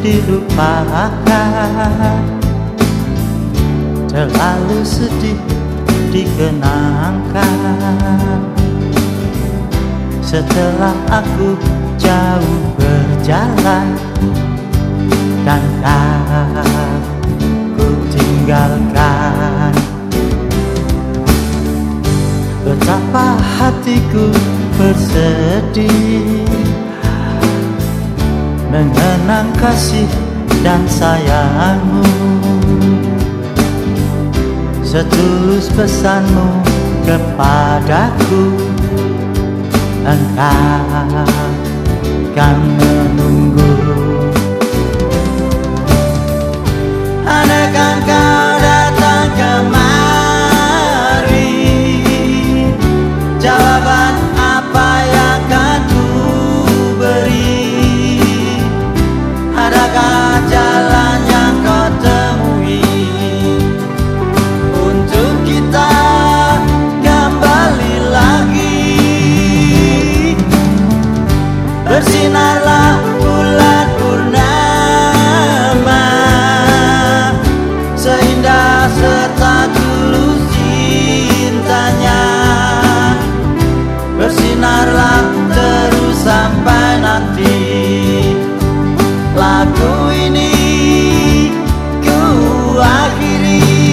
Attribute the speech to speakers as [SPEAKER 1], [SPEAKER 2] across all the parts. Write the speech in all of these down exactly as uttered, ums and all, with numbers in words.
[SPEAKER 1] dilupakan, terlalu sedih dikenangkan. Setelah aku jauh berjalan dan kau tinggalkan, betapa hatiku bersedih mengenang kasih dan sayangmu. Setulus pesanmu kepadaku, engkau kan menunggu. Andaikan kau datang kemari, jawaban apa yang akan ku beri? Adakah jalan yang kau temui untuk kita kembali lagi? Bersinarlah bulan purnama, seindah serta tulus cintanya. Bersinarlah terus sampai nanti lagu ini ku akhiri.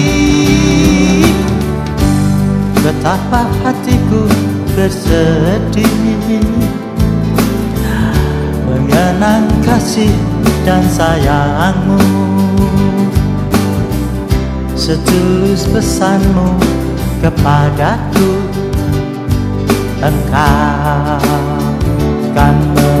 [SPEAKER 1] Betapa hatiku bersedih mengenang kasih dan sayangmu. Setulus pesanmu kepadaku, engkau kan